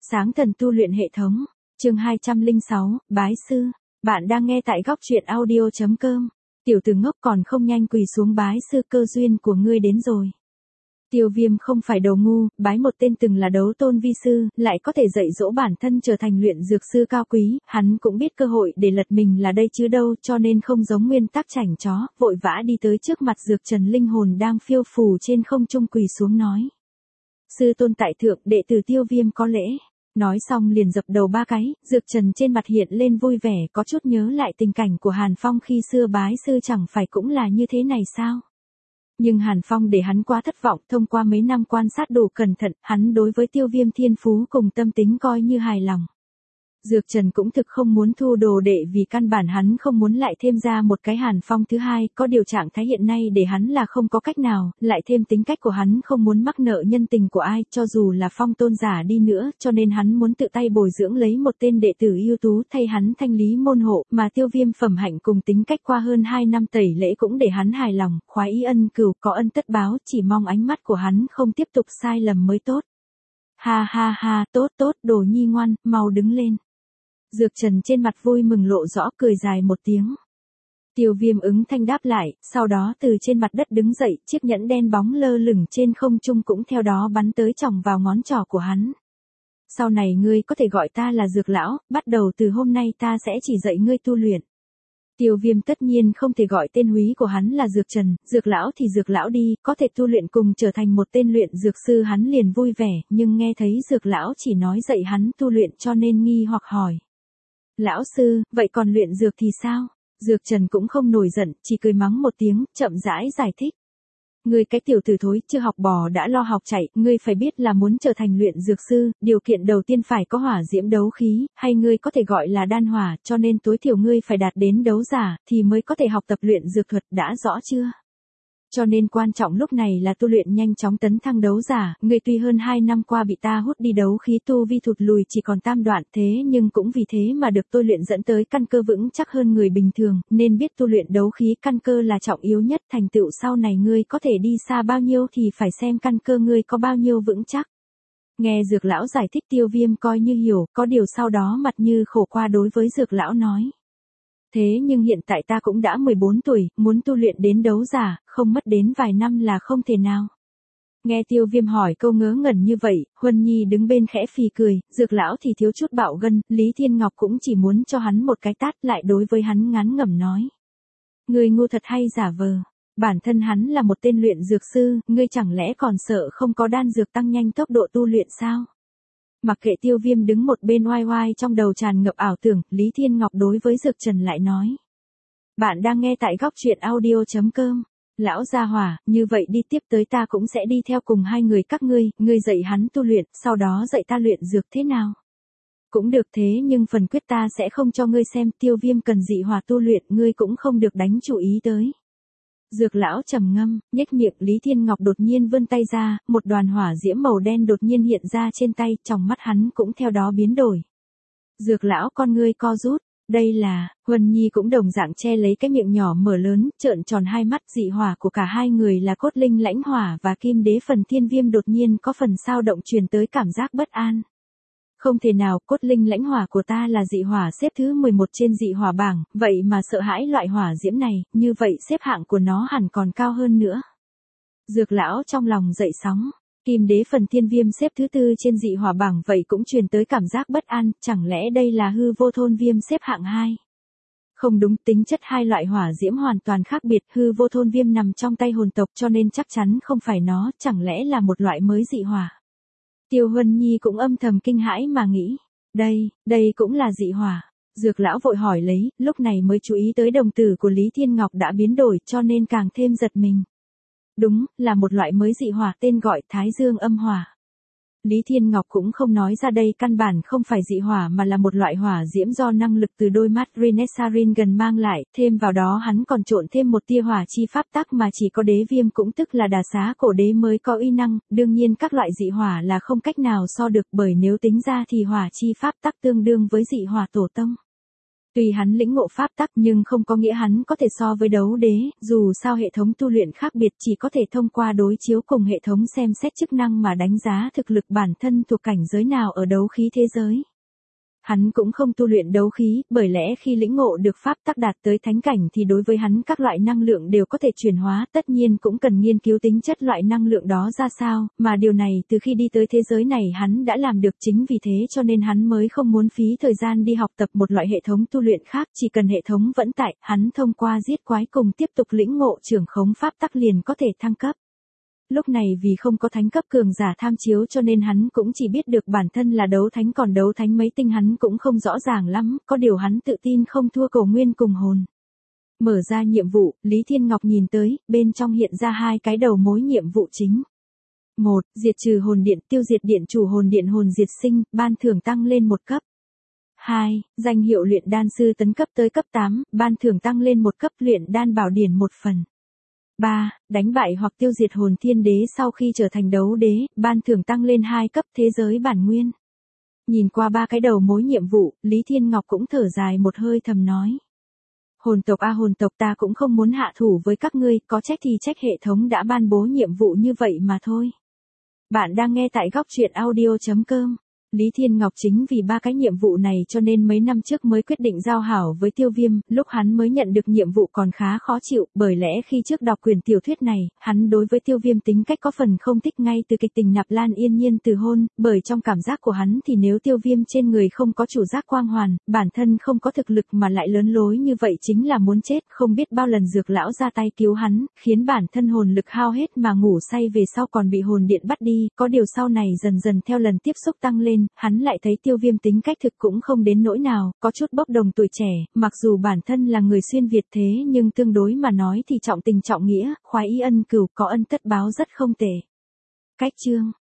Sáng thần tu luyện hệ thống, chương 206, bái sư. Bạn đang nghe tại góc truyện audio.com. Tiểu tử ngốc còn không nhanh quỳ xuống bái sư, cơ duyên của ngươi đến rồi. Tiêu Viêm không phải đồ ngu, bái một tên từng là đấu tôn vi sư, lại có thể dạy dỗ bản thân trở thành luyện dược sư cao quý, hắn cũng biết cơ hội để lật mình là đây chứ đâu, cho nên không giống nguyên tắc chảnh chó, vội vã đi tới trước mặt Dược Trần linh hồn đang phiêu phù trên không trung quỳ xuống nói. Sư tôn tại thượng, đệ tử Tiêu Viêm có lễ. Nói xong liền dập đầu ba cái, Dược Trần trên mặt hiện lên vui vẻ, có chút nhớ lại tình cảnh của Hàn Phong khi xưa bái sư chẳng phải cũng là như thế này sao? Nhưng Hàn Phong để hắn quá thất vọng, thông qua mấy năm quan sát đủ cẩn thận, hắn đối với Tiêu Viêm thiên phú cùng tâm tính coi như hài lòng. Dược Trần cũng thực không muốn thu đồ đệ vì căn bản hắn không muốn lại thêm ra một cái Hàn Phong thứ hai, có điều trạng thái hiện nay để hắn là không có cách nào, lại thêm tính cách của hắn không muốn mắc nợ nhân tình của ai, cho dù là phong tôn giả đi nữa, cho nên hắn muốn tự tay bồi dưỡng lấy một tên đệ tử ưu tú thay hắn thanh lý môn hộ, mà Tiêu Viêm phẩm hạnh cùng tính cách qua hơn 2 năm tẩy lễ cũng để hắn hài lòng, khoái ý ân cừu, có ân tất báo, chỉ mong ánh mắt của hắn không tiếp tục sai lầm mới tốt. Ha ha ha, tốt tốt, đồ nhi ngoan, mau đứng lên. Dược Trần trên mặt vui mừng lộ rõ, cười dài một tiếng. Tiêu Viêm ứng thanh đáp lại, sau đó từ trên mặt đất đứng dậy, chiếc nhẫn đen bóng lơ lửng trên không trung cũng theo đó bắn tới chòng vào ngón trỏ của hắn. Sau này ngươi có thể gọi ta là Dược Lão, bắt đầu từ hôm nay ta sẽ chỉ dạy ngươi tu luyện. Tiêu Viêm tất nhiên không thể gọi tên húy của hắn là Dược Trần, Dược Lão thì Dược Lão đi, có thể tu luyện cùng trở thành một tên luyện dược sư hắn liền vui vẻ, nhưng nghe thấy Dược Lão chỉ nói dạy hắn tu luyện cho nên nghi hoặc hỏi. Lão sư, vậy còn luyện dược thì sao? Dược Trần cũng không nổi giận, chỉ cười mắng một tiếng, chậm rãi giải thích. Ngươi cái tiểu tử thối, chưa học bò đã lo học chạy, ngươi phải biết là muốn trở thành luyện dược sư, điều kiện đầu tiên phải có hỏa diễm đấu khí, hay ngươi có thể gọi là đan hỏa, cho nên tối thiểu ngươi phải đạt đến đấu giả, thì mới có thể học tập luyện dược thuật, đã rõ chưa? Cho nên quan trọng lúc này là tu luyện nhanh chóng tấn thăng đấu giả, ngươi tuy hơn 2 năm qua bị ta hút đi đấu khí tu vi thụt lùi chỉ còn tam đoạn, thế nhưng cũng vì thế mà được tôi luyện dẫn tới căn cơ vững chắc hơn người bình thường, nên biết tu luyện đấu khí căn cơ là trọng yếu nhất, thành tựu sau này ngươi có thể đi xa bao nhiêu thì phải xem căn cơ ngươi có bao nhiêu vững chắc. Nghe Dược Lão giải thích Tiêu Viêm coi như hiểu, có điều sau đó mặt như khổ qua đối với Dược Lão nói. Thế nhưng hiện tại ta cũng đã 14 tuổi, muốn tu luyện đến đấu giả, không mất đến vài năm là không thể nào. Nghe Tiêu Viêm hỏi câu ngớ ngẩn như vậy, Huân Nhi đứng bên khẽ phì cười, Dược Lão thì thiếu chút bạo gân, Lý Thiên Ngọc cũng chỉ muốn cho hắn một cái tát, lại đối với hắn ngán ngẩm nói. Ngươi ngu thật hay giả vờ, bản thân hắn là một tên luyện dược sư, ngươi chẳng lẽ còn sợ không có đan dược tăng nhanh tốc độ tu luyện sao? Mặc kệ Tiêu Viêm đứng một bên oai oai trong đầu tràn ngập ảo tưởng, Lý Thiên Ngọc đối với Dược Trần lại nói. Bạn đang nghe tại góc truyện audio.com. Lão gia hỏa, như vậy đi tiếp tới ta cũng sẽ đi theo cùng hai người các ngươi dạy hắn tu luyện, sau đó dạy ta luyện dược thế nào? Cũng được thế nhưng phần quyết ta sẽ không cho ngươi xem, Tiêu Viêm cần dị hỏa tu luyện, ngươi cũng không được đánh chủ ý tới. Dược Lão trầm ngâm, nhếch miệng, Lý Thiên Ngọc đột nhiên vươn tay ra, một đoàn hỏa diễm màu đen đột nhiên hiện ra trên tay, trong mắt hắn cũng theo đó biến đổi. Dược Lão con ngươi co rút, đây là, Huân Nhi cũng đồng dạng che lấy cái miệng nhỏ mở lớn, trợn tròn hai mắt, dị hỏa của cả hai người là cốt linh lãnh hỏa và kim đế phần thiên viêm đột nhiên có phần sao động truyền tới cảm giác bất an. Không thể nào, cốt linh lãnh hỏa của ta là dị hỏa xếp thứ 11 trên dị hỏa bảng, vậy mà sợ hãi loại hỏa diễm này, như vậy xếp hạng của nó hẳn còn cao hơn nữa. Dược Lão trong lòng dậy sóng, kim đế phần thiên viêm xếp thứ 4 trên dị hỏa bảng vậy cũng truyền tới cảm giác bất an, chẳng lẽ đây là hư vô thôn viêm xếp hạng 2? Không đúng, tính chất hai loại hỏa diễm hoàn toàn khác biệt, hư vô thôn viêm nằm trong tay hồn tộc cho nên chắc chắn không phải nó, chẳng lẽ là một loại mới dị hỏa? Tiêu Huân Nhi cũng âm thầm kinh hãi mà nghĩ, đây cũng là dị hỏa. Dược Lão vội hỏi lấy, lúc này mới chú ý tới đồng tử của Lý Thiên Ngọc đã biến đổi cho nên càng thêm giật mình. Đúng, là một loại mới dị hỏa tên gọi Thái Dương âm hỏa. Lý Thiên Ngọc cũng không nói ra đây căn bản không phải dị hỏa mà là một loại hỏa diễm do năng lực từ đôi mắt Renesarin gần mang lại, thêm vào đó hắn còn trộn thêm một tia hỏa chi pháp tắc mà chỉ có đế viêm cũng tức là đà xá cổ đế mới có uy năng, đương nhiên các loại dị hỏa là không cách nào so được bởi nếu tính ra thì hỏa chi pháp tắc tương đương với dị hỏa tổ tông. Tuy hắn lĩnh ngộ pháp tắc nhưng không có nghĩa hắn có thể so với đấu đế, dù sao hệ thống tu luyện khác biệt chỉ có thể thông qua đối chiếu cùng hệ thống xem xét chức năng mà đánh giá thực lực bản thân thuộc cảnh giới nào ở đấu khí thế giới. Hắn cũng không tu luyện đấu khí, bởi lẽ khi lĩnh ngộ được pháp tắc đạt tới thánh cảnh thì đối với hắn các loại năng lượng đều có thể chuyển hóa, tất nhiên cũng cần nghiên cứu tính chất loại năng lượng đó ra sao, mà điều này từ khi đi tới thế giới này hắn đã làm được, chính vì thế cho nên hắn mới không muốn phí thời gian đi học tập một loại hệ thống tu luyện khác, chỉ cần hệ thống vẫn tại, hắn thông qua giết quái cùng tiếp tục lĩnh ngộ trưởng khống pháp tắc liền có thể thăng cấp. Lúc này vì không có thánh cấp cường giả tham chiếu cho nên hắn cũng chỉ biết được bản thân là đấu thánh, còn đấu thánh mấy tinh hắn cũng không rõ ràng lắm, có điều hắn tự tin không thua Cổ Nguyên cùng hồn. Mở ra nhiệm vụ, Lý Thiên Ngọc nhìn tới, bên trong hiện ra 2 cái đầu mối nhiệm vụ chính. 1. Diệt trừ hồn điện, tiêu diệt điện chủ hồn điện hồn diệt sinh, ban thưởng tăng lên 1 cấp. 2. Danh hiệu luyện đan sư tấn cấp tới cấp 8, ban thưởng tăng lên 1 cấp, luyện đan bảo điển 1 phần. 3. Đánh bại hoặc tiêu diệt hồn thiên đế sau khi trở thành đấu đế, ban thưởng tăng lên 2 cấp, thế giới bản nguyên. Nhìn qua 3 cái đầu mối nhiệm vụ, Lý Thiên Ngọc cũng thở dài một hơi thầm nói. Hồn tộc a hồn tộc, ta cũng không muốn hạ thủ với các ngươi, có trách thì trách hệ thống đã ban bố nhiệm vụ như vậy mà thôi. Bạn đang nghe tại góc truyện audio.com. Lý Thiên Ngọc chính vì 3 cái nhiệm vụ này cho nên mấy năm trước mới quyết định giao hảo với Tiêu Viêm, lúc hắn mới nhận được nhiệm vụ còn khá khó chịu, bởi lẽ khi trước đọc quyển tiểu thuyết này, hắn đối với Tiêu Viêm tính cách có phần không thích ngay từ kịch tình Nạp Lan Yên Nhiên từ hôn, bởi trong cảm giác của hắn thì nếu Tiêu Viêm trên người không có chủ giác quang hoàn, bản thân không có thực lực mà lại lớn lối như vậy chính là muốn chết, không biết bao lần Dược lão ra tay cứu hắn, khiến bản thân hồn lực hao hết mà ngủ say về sau còn bị hồn điện bắt đi, có điều sau này dần dần theo lần tiếp xúc tăng lên, hắn lại thấy Tiêu Viêm tính cách thực cũng không đến nỗi nào, có chút bốc đồng tuổi trẻ, mặc dù bản thân là người xuyên Việt thế nhưng tương đối mà nói thì trọng tình trọng nghĩa, khoái ý ân cửu, có ân tất báo rất không tệ. Cách chương